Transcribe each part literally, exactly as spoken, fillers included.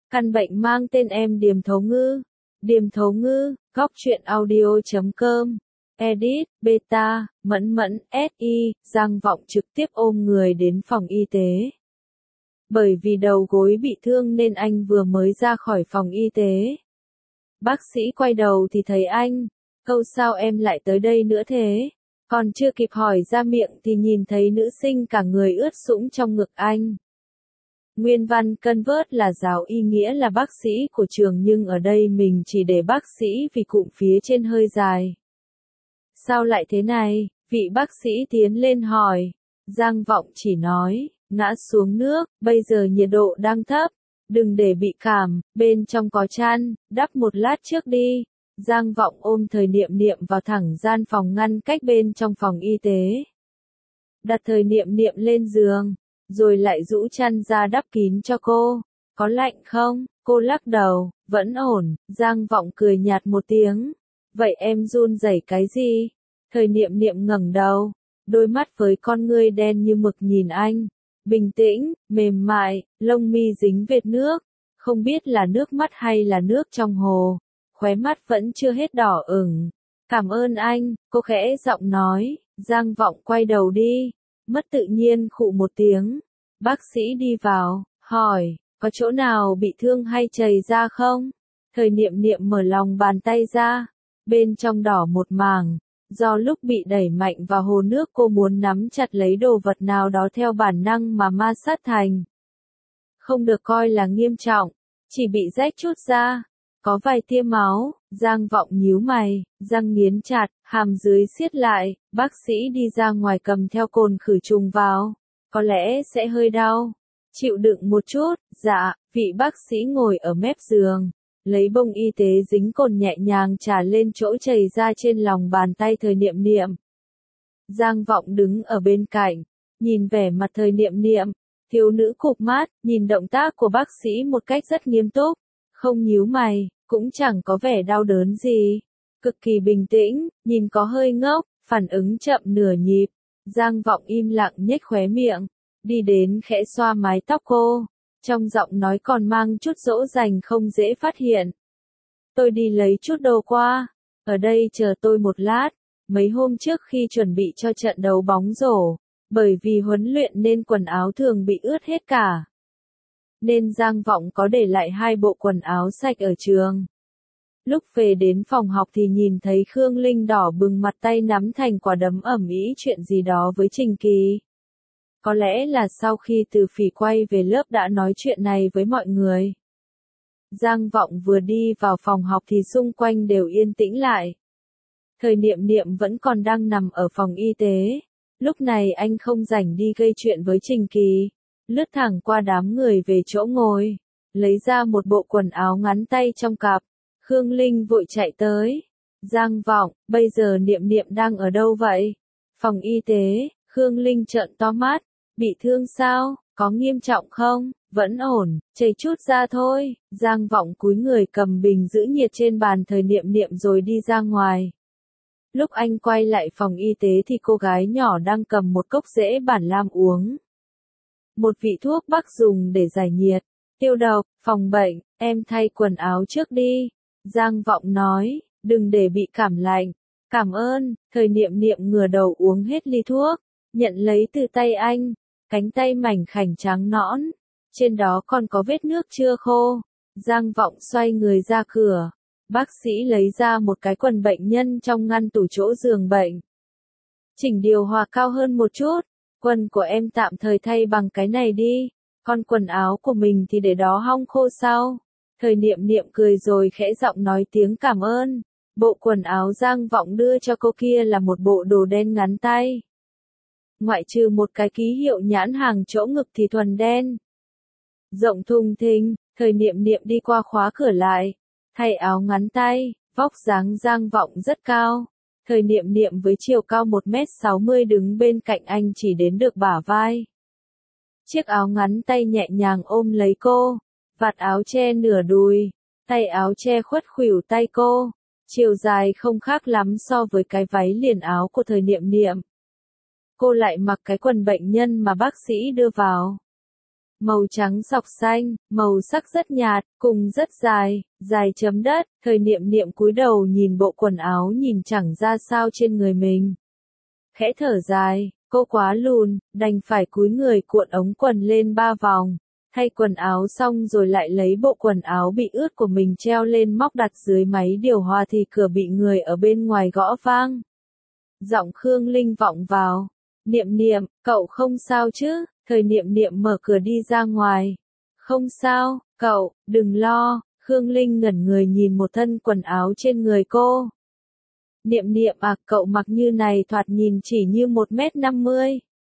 Căn bệnh mang tên em Điềm Thấu Ngư. Điềm Thấu Ngư, góc truyện audio chấm com. Edit, Beta, Mẫn Mẫn, ét i, Giang Vọng trực tiếp ôm người đến phòng y tế. Bởi vì đầu gối bị thương nên anh vừa mới ra khỏi phòng y tế. Bác sĩ quay đầu thì thấy anh. Câu sao em lại tới đây nữa thế? Còn chưa kịp hỏi ra miệng thì nhìn thấy nữ sinh cả người ướt sũng trong ngực anh. Nguyên văn convert là giáo y nghĩa là bác sĩ của trường nhưng ở đây mình chỉ để bác sĩ vì cụm phía trên hơi dài. Sao lại thế này? Vị bác sĩ tiến lên hỏi. Giang Vọng chỉ nói, ngã xuống nước, bây giờ nhiệt độ đang thấp. Đừng để bị cảm, bên trong có chăn, đắp một lát trước đi. Giang Vọng ôm Thời Niệm Niệm vào thẳng gian phòng ngăn cách bên trong phòng y tế. Đặt Thời Niệm Niệm lên giường, rồi lại rũ chăn ra đắp kín cho cô. Có lạnh không? Cô lắc đầu, vẫn ổn. Giang Vọng cười nhạt một tiếng. Vậy em run rẩy cái gì? Thời Niệm Niệm ngẩng đầu, đôi mắt với con ngươi đen như mực nhìn anh. Bình tĩnh, mềm mại, lông mi dính vệt nước. Không biết là nước mắt hay là nước trong hồ. Khóe mắt vẫn chưa hết đỏ ửng. Cảm ơn anh, cô khẽ giọng nói. Giang Vọng quay đầu đi. Mất tự nhiên khụ một tiếng. Bác sĩ đi vào, hỏi, có chỗ nào bị thương hay chảy ra không? Thời Niệm Niệm mở lòng bàn tay ra. Bên trong đỏ một mảng. Do lúc bị đẩy mạnh vào hồ nước cô muốn nắm chặt lấy đồ vật nào đó theo bản năng mà ma sát thành. Không được coi là nghiêm trọng, chỉ bị rách chút ra. Có vài tia máu. Giang Vọng nhíu mày, răng nghiến chặt, hàm dưới siết lại. Bác sĩ đi ra ngoài cầm theo cồn khử trùng vào. Có lẽ sẽ hơi đau. Chịu đựng một chút. Dạ. Vị bác sĩ ngồi ở mép giường, lấy bông y tế dính cồn nhẹ nhàng trà lên chỗ chảy ra trên lòng bàn tay Thời Niệm Niệm. Giang Vọng đứng ở bên cạnh, nhìn vẻ mặt Thời Niệm Niệm. Thiếu nữ cụp mắt, nhìn động tác của bác sĩ một cách rất nghiêm túc. Không nhíu mày, cũng chẳng có vẻ đau đớn gì. Cực kỳ bình tĩnh, nhìn có hơi ngốc, phản ứng chậm nửa nhịp. Giang Vọng im lặng nhếch khóe miệng, đi đến khẽ xoa mái tóc cô. Trong giọng nói còn mang chút dỗ dành không dễ phát hiện. Tôi đi lấy chút đồ qua. Ở đây chờ tôi một lát. Mấy hôm trước khi chuẩn bị cho trận đấu bóng rổ, bởi vì huấn luyện nên quần áo thường bị ướt hết cả. Nên Giang Vọng có để lại hai bộ quần áo sạch ở trường. Lúc về đến phòng học thì nhìn thấy Khương Linh đỏ bừng mặt tay nắm thành quả đấm ầm ĩ chuyện gì đó với Trình Kỳ. Có lẽ là sau khi Từ Phỉ quay về lớp đã nói chuyện này với mọi người. Giang Vọng vừa đi vào phòng học thì xung quanh đều yên tĩnh lại. Thời Niệm Niệm vẫn còn đang nằm ở phòng y tế. Lúc này anh không rảnh đi gây chuyện với Trình Kỳ. Lướt thẳng qua đám người về chỗ ngồi. Lấy ra một bộ quần áo ngắn tay trong cặp. Khương Linh vội chạy tới. Giang Vọng, bây giờ Niệm Niệm đang ở đâu vậy? Phòng y tế. Khương Linh trợn to mắt. Bị thương sao? Có nghiêm trọng không? Vẫn ổn, chảy chút ra thôi. Giang Vọng cúi người cầm bình giữ nhiệt trên bàn Thời Niệm Niệm rồi đi ra ngoài. Lúc anh quay lại phòng y tế thì cô gái nhỏ đang cầm một cốc rễ bản lam uống. Một vị thuốc bắc dùng để giải nhiệt, tiêu độc, phòng bệnh, em thay quần áo trước đi. Giang Vọng nói, đừng để bị cảm lạnh. Cảm ơn. Thời Niệm Niệm ngửa đầu uống hết ly thuốc, nhận lấy từ tay anh. Cánh tay mảnh khảnh trắng nõn, trên đó còn có vết nước chưa khô. Giang Vọng xoay người ra cửa. Bác sĩ lấy ra một cái quần bệnh nhân trong ngăn tủ chỗ giường bệnh. Chỉnh điều hòa cao hơn một chút. Quần của em tạm thời thay bằng cái này đi. Còn quần áo của mình thì để đó hong khô sau. Thời Niệm Niệm cười rồi khẽ giọng nói tiếng cảm ơn. Bộ quần áo Giang Vọng đưa cho cô kia là một bộ đồ đen ngắn tay. Ngoại trừ một cái ký hiệu nhãn hàng chỗ ngực thì thuần đen. Rộng thùng thình. Thời Niệm Niệm đi qua khóa cửa lại. Thay áo ngắn tay. Vóc dáng Giang Vọng rất cao. Thời Niệm Niệm với chiều cao một mét sáu mươi đứng bên cạnh anh chỉ đến được bả vai. Chiếc áo ngắn tay nhẹ nhàng ôm lấy cô. Vạt áo che nửa đùi. Tay áo che khuất khuỷu tay cô. Chiều dài không khác lắm so với cái váy liền áo của Thời Niệm Niệm. Cô lại mặc cái quần bệnh nhân mà bác sĩ đưa vào. màu trắng sọc xanh, màu sắc rất nhạt, cùng rất dài, dài chấm đất. Thời Niệm Niệm cúi đầu nhìn bộ quần áo nhìn chẳng ra sao trên người mình. Khẽ thở dài, cô quá lùn, đành phải cúi người cuộn ống quần lên ba vòng. Thay quần áo xong rồi lại lấy bộ quần áo bị ướt của mình treo lên móc đặt dưới máy điều hòa thì cửa bị người ở bên ngoài gõ vang. Giọng Khương Linh vọng vào. Niệm Niệm, cậu không sao chứ? Thời Niệm Niệm mở cửa đi ra ngoài. Không sao, cậu, đừng lo. Khương Linh ngẩn người nhìn một thân quần áo trên người cô. Niệm Niệm à, cậu mặc như này thoạt nhìn chỉ như một mét năm mươi.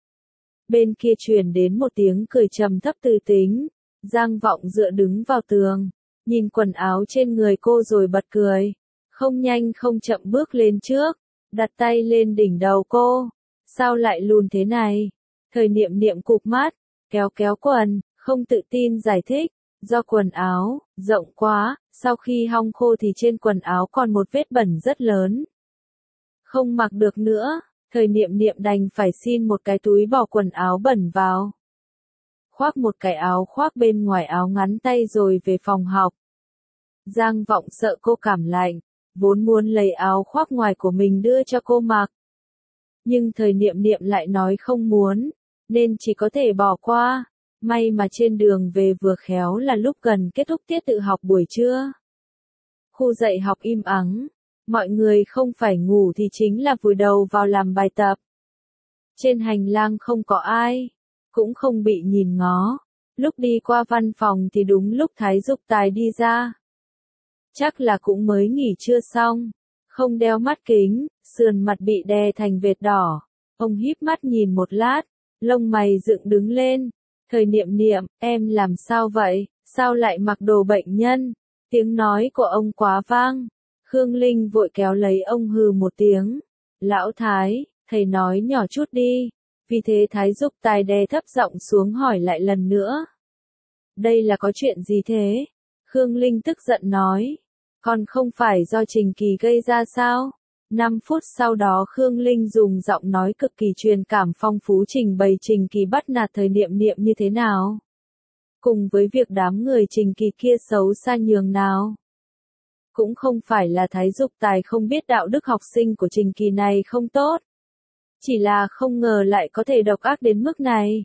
Bên kia truyền đến một tiếng cười trầm thấp từ tính. Giang Vọng dựa đứng vào tường, nhìn quần áo trên người cô rồi bật cười. Không nhanh không chậm bước lên trước, đặt tay lên đỉnh đầu cô. Sao lại lùn thế này? Thời Niệm Niệm cụp mắt, kéo kéo quần, không tự tin giải thích. Do quần áo rộng quá, sau khi hong khô thì trên quần áo còn một vết bẩn rất lớn. Không mặc được nữa. Thời Niệm Niệm đành phải xin một cái túi bỏ quần áo bẩn vào. Khoác một cái áo khoác bên ngoài áo ngắn tay rồi về phòng học. Giang Vọng sợ cô cảm lạnh, vốn muốn lấy áo khoác ngoài của mình đưa cho cô mặc. Nhưng Thời Niệm Niệm lại nói không muốn, nên chỉ có thể bỏ qua. May mà trên đường về vừa khéo là lúc gần kết thúc tiết tự học buổi trưa. Khu dạy học im ắng. Mọi người không phải ngủ thì chính là vùi đầu vào làm bài tập. Trên hành lang không có ai, cũng không bị nhìn ngó. Lúc đi qua văn phòng thì đúng lúc Thái Dục Tài đi ra. Chắc là cũng mới nghỉ trưa xong, không đeo mắt kính, sườn mặt bị đè thành vệt đỏ. Ông híp mắt nhìn một lát, lông mày dựng đứng lên. Thời Niệm Niệm, em làm sao vậy, sao lại mặc đồ bệnh nhân? Tiếng nói của ông quá vang. Khương Linh vội kéo lấy ông hừ một tiếng. Lão Thái, thầy nói nhỏ chút đi. Vì thế Thái Dục Tài đè thấp giọng xuống hỏi lại lần nữa. Đây là có chuyện gì thế? Khương Linh tức giận nói. Còn không phải do Trình Kỳ gây ra sao? Năm phút sau đó Khương Linh dùng giọng nói cực kỳ truyền cảm phong phú trình bày Trình Kỳ bắt nạt Thời Niệm Niệm như thế nào. Cùng với việc đám người Trình Kỳ kia xấu xa nhường nào. Cũng không phải là Thái Dục Tài không biết đạo đức học sinh của Trình Kỳ này không tốt. Chỉ là không ngờ lại có thể độc ác đến mức này.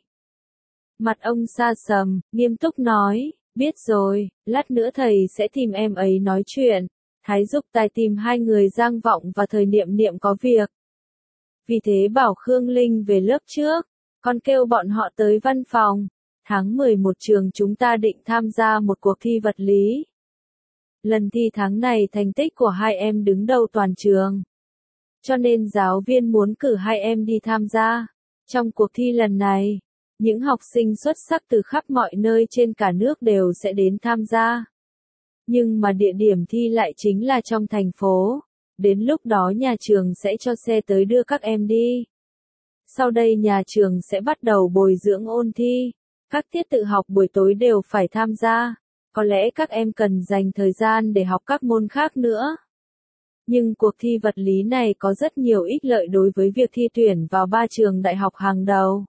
Mặt ông sa sầm, nghiêm túc nói, biết rồi, lát nữa thầy sẽ tìm em ấy nói chuyện. Thái Dục Tài tìm hai người Giang Vọng và Thời Niệm Niệm có việc. Vì thế bảo Khương Linh về lớp trước, còn kêu bọn họ tới văn phòng. Tháng mười một trường chúng ta định tham gia một cuộc thi vật lý. Lần thi tháng này thành tích của hai em đứng đầu toàn trường. Cho nên giáo viên muốn cử hai em đi tham gia. Trong cuộc thi lần này, những học sinh xuất sắc từ khắp mọi nơi trên cả nước đều sẽ đến tham gia. Nhưng mà địa điểm thi lại chính là trong thành phố. Đến lúc đó nhà trường sẽ cho xe tới đưa các em đi. Sau đây nhà trường sẽ bắt đầu bồi dưỡng ôn thi. Các tiết tự học buổi tối đều phải tham gia. Có lẽ các em cần dành thời gian để học các môn khác nữa. Nhưng cuộc thi vật lý này có rất nhiều ích lợi đối với việc thi tuyển vào ba trường đại học hàng đầu.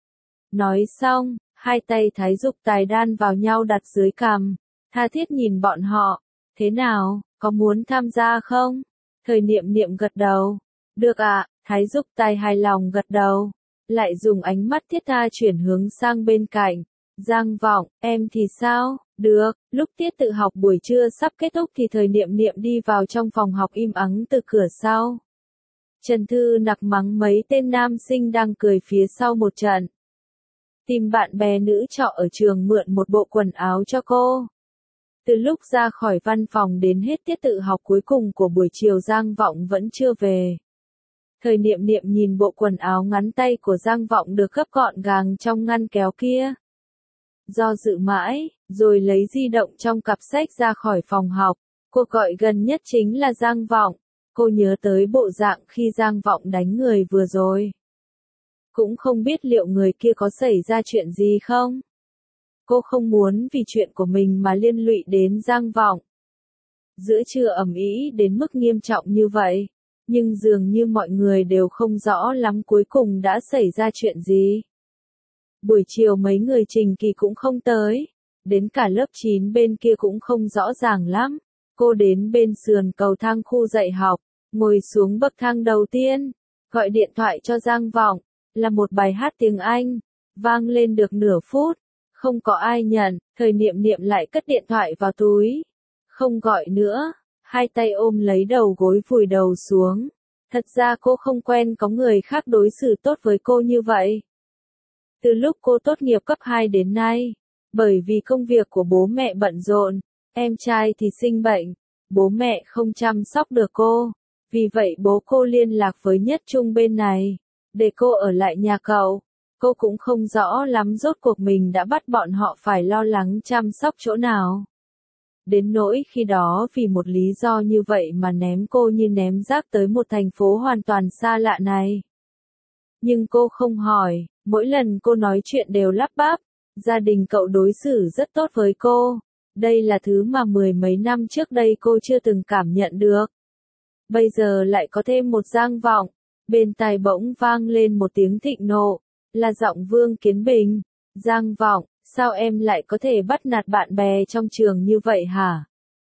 Nói xong, hai tay Thái Dục Tài đan vào nhau đặt dưới cằm, tha thiết nhìn bọn họ. Thế nào, có muốn tham gia không? Thời Niệm Niệm gật đầu. Được ạ, à, Thái Dục Tài hài lòng gật đầu. Lại dùng ánh mắt thiết tha chuyển hướng sang bên cạnh. Giang Vọng, em thì sao? Được, lúc tiết tự học buổi trưa sắp kết thúc thì Thời Niệm Niệm đi vào trong phòng học im ắng từ cửa sau. Trần Thư nặc mắng mấy tên nam sinh đang cười phía sau một trận. Tìm bạn bè nữ trọ ở trường mượn một bộ quần áo cho cô. Từ lúc ra khỏi văn phòng đến hết tiết tự học cuối cùng của buổi chiều Giang Vọng vẫn chưa về. Thời Niệm Niệm nhìn bộ quần áo ngắn tay của Giang Vọng được gấp gọn gàng trong ngăn kéo kia. Do dự mãi, rồi lấy di động trong cặp sách ra khỏi phòng học. Cuộc gọi gần nhất chính là Giang Vọng. Cô nhớ tới bộ dạng khi Giang Vọng đánh người vừa rồi. Cũng không biết liệu người kia có xảy ra chuyện gì không? Cô không muốn vì chuyện của mình mà liên lụy đến Giang Vọng. Giữa trưa ầm ĩ đến mức nghiêm trọng như vậy, nhưng dường như mọi người đều không rõ lắm cuối cùng đã xảy ra chuyện gì. Buổi chiều mấy người Trình Kỳ cũng không tới. Đến cả lớp chín bên kia cũng không rõ ràng lắm. Cô đến bên sườn cầu thang khu dạy học, ngồi xuống bậc thang đầu tiên, gọi điện thoại cho Giang Vọng, là một bài hát tiếng Anh, vang lên được nửa phút, không có ai nhận, Thời Niệm Niệm lại cất điện thoại vào túi, không gọi nữa, hai tay ôm lấy đầu gối vùi đầu xuống. Thật ra cô không quen có người khác đối xử tốt với cô như vậy. Từ lúc cô tốt nghiệp cấp hai đến nay, bởi vì công việc của bố mẹ bận rộn, em trai thì sinh bệnh, bố mẹ không chăm sóc được cô. Vì vậy bố cô liên lạc với Nhất Trung bên này, để cô ở lại nhà cậu. Cô cũng không rõ lắm rốt cuộc mình đã bắt bọn họ phải lo lắng chăm sóc chỗ nào. Đến nỗi khi đó vì một lý do như vậy mà ném cô như ném rác tới một thành phố hoàn toàn xa lạ này. Nhưng cô không hỏi, mỗi lần cô nói chuyện đều lắp bắp, gia đình cậu đối xử rất tốt với cô. Đây là thứ mà mười mấy năm trước đây cô chưa từng cảm nhận được. Bây giờ lại có thêm một Giang Vọng, bên tai bỗng vang lên một tiếng thịnh nộ, là giọng Vương Kiến Bình. Giang Vọng, sao em lại có thể bắt nạt bạn bè trong trường như vậy hả?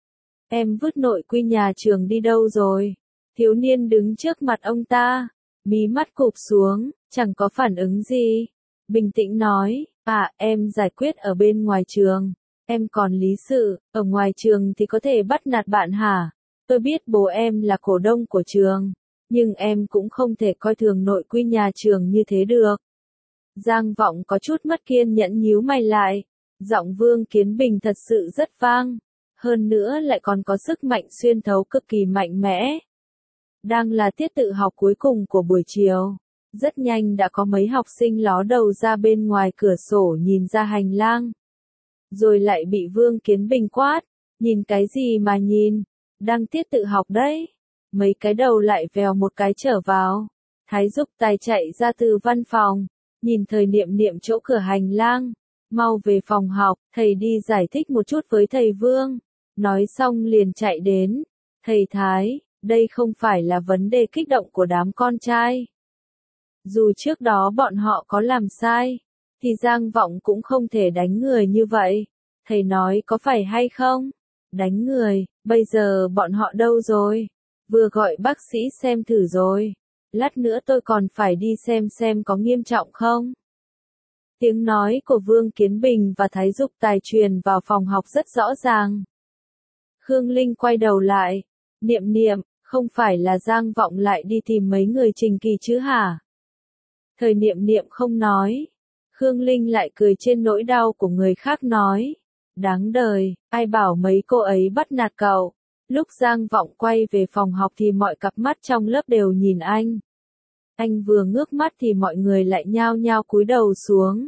Em vứt nội quy nhà trường đi đâu rồi? Thiếu niên đứng trước mặt ông ta, mí mắt cụp xuống, chẳng có phản ứng gì. Bình tĩnh nói, à em giải quyết ở bên ngoài trường, em còn lý sự, ở ngoài trường thì có thể bắt nạt bạn hả? Tôi biết bố em là cổ đông của trường, nhưng em cũng không thể coi thường nội quy nhà trường như thế được. Giang Vọng có chút mất kiên nhẫn nhíu mày lại, giọng Vương Kiến Bình thật sự rất vang, hơn nữa lại còn có sức mạnh xuyên thấu cực kỳ mạnh mẽ. Đang là tiết tự học cuối cùng của buổi chiều, rất nhanh đã có mấy học sinh ló đầu ra bên ngoài cửa sổ nhìn ra hành lang. Rồi lại bị Vương Kiến Bình quát, nhìn cái gì mà nhìn, đang tiết tự học đấy. Mấy cái đầu lại vèo một cái trở vào. Thái Dục Tài chạy ra từ văn phòng, nhìn Thời Niệm Niệm chỗ cửa hành lang, mau về phòng học, thầy đi giải thích một chút với thầy Vương. Nói xong liền chạy đến, thầy Thái, đây không phải là vấn đề kích động của đám con trai. Dù trước đó bọn họ có làm sai, thì Giang Vọng cũng không thể đánh người như vậy. Thầy nói có phải hay không? Đánh người, bây giờ bọn họ đâu rồi? Vừa gọi bác sĩ xem thử rồi. Lát nữa tôi còn phải đi xem xem có nghiêm trọng không? Tiếng nói của Vương Kiến Bình và Thái Dục Tài truyền vào phòng học rất rõ ràng. Khương Linh quay đầu lại. Niệm Niệm, không phải là Giang Vọng lại đi tìm mấy người Trình Kỳ chứ hả? Thời Niệm Niệm không nói. Khương Linh lại cười trên nỗi đau của người khác nói. Đáng đời, ai bảo mấy cô ấy bắt nạt cậu. Lúc Giang Vọng quay về phòng học thì mọi cặp mắt trong lớp đều nhìn anh. Anh vừa ngước mắt thì mọi người lại nhao nhao cúi đầu xuống.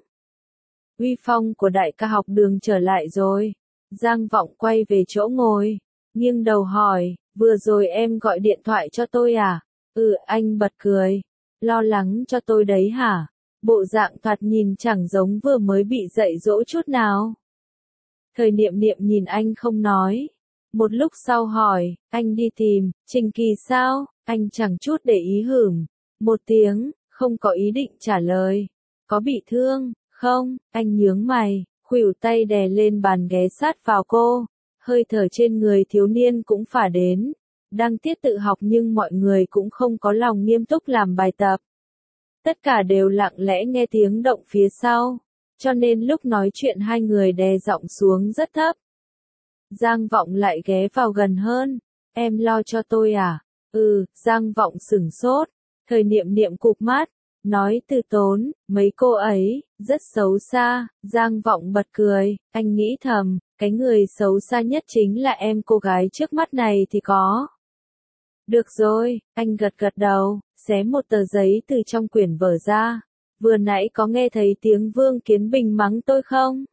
Uy phong của đại ca học đường trở lại rồi. Giang Vọng quay về chỗ ngồi, nghiêng đầu hỏi, vừa rồi em gọi điện thoại cho tôi à? Ừ, anh bật cười. Lo lắng cho tôi đấy hả? Bộ dạng thoạt nhìn chẳng giống vừa mới bị dạy dỗ chút nào. Thời Niệm Niệm nhìn anh không nói. Một lúc sau hỏi, anh đi tìm Trình Kỳ sao? Anh chẳng chút để ý hửng một tiếng, không có ý định trả lời. Có bị thương, không? Anh nhướng mày, khuỷu tay đè lên bàn ghé sát vào cô. Hơi thở trên người thiếu niên cũng phả đến. Đang tiết tự học nhưng mọi người cũng không có lòng nghiêm túc làm bài tập. Tất cả đều lặng lẽ nghe tiếng động phía sau. Cho nên lúc nói chuyện hai người đè giọng xuống rất thấp. Giang Vọng lại ghé vào gần hơn. Em lo cho tôi à? Ừ, Giang Vọng sửng sốt. Thời Niệm Niệm cụp mắt, nói từ tốn, mấy cô ấy, rất xấu xa. Giang Vọng bật cười, anh nghĩ thầm, cái người xấu xa nhất chính là em cô gái trước mắt này thì có. Được rồi, anh gật gật đầu, xé một tờ giấy từ trong quyển vở ra. Vừa nãy có nghe thấy tiếng Vương Kiến Bình mắng tôi không?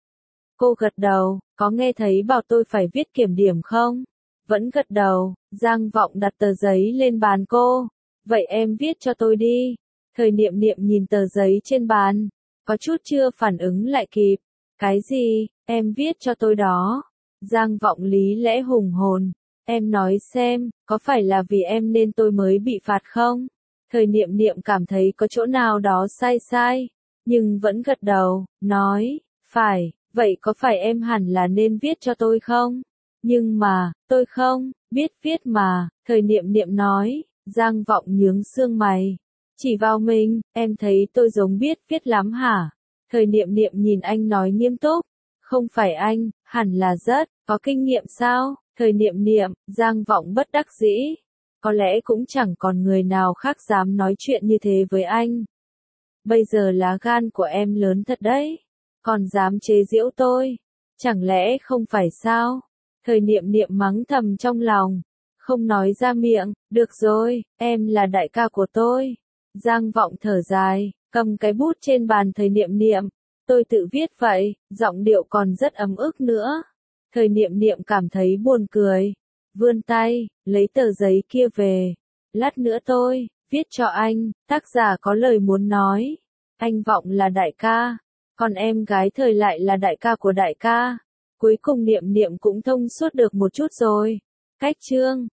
Cô gật đầu, có nghe thấy bảo tôi phải viết kiểm điểm không? Vẫn gật đầu. Giang Vọng đặt tờ giấy lên bàn cô. Vậy em viết cho tôi đi. Thời Niệm Niệm nhìn tờ giấy trên bàn, có chút chưa phản ứng lại kịp. Cái gì, em viết cho tôi đó? Giang Vọng lý lẽ hùng hồn. Em nói xem, có phải là vì em nên tôi mới bị phạt không? Thời Niệm Niệm cảm thấy có chỗ nào đó sai sai. nhưng vẫn gật đầu, nói, phải, vậy có phải em hẳn là nên viết cho tôi không? Nhưng mà, tôi không, biết viết mà, thời niệm niệm nói, Giang Vọng nhướng xương mày. Chỉ vào mình, em thấy tôi giống biết viết lắm hả? Thời niệm niệm nhìn anh nói nghiêm túc, không phải anh, hẳn là rất, có kinh nghiệm sao? Thời niệm niệm, Giang Vọng bất đắc dĩ. Có lẽ cũng chẳng còn người nào khác dám nói chuyện như thế với anh. Bây giờ lá gan của em lớn thật đấy, còn dám chế giễu tôi. Chẳng lẽ không phải sao? Thời niệm niệm mắng thầm trong lòng, không nói ra miệng, được rồi, em là đại ca của tôi. Giang Vọng thở dài, cầm cái bút trên bàn thời niệm niệm, tôi tự viết vậy, giọng điệu còn rất ấm ức nữa. Thời niệm niệm cảm thấy buồn cười, vươn tay, lấy tờ giấy kia về. Lát nữa tôi, viết cho anh, tác giả có lời muốn nói. Anh Vọng là đại ca, còn em gái Thời lại là đại ca của đại ca. Cuối cùng niệm niệm cũng thông suốt được một chút rồi. Cách chương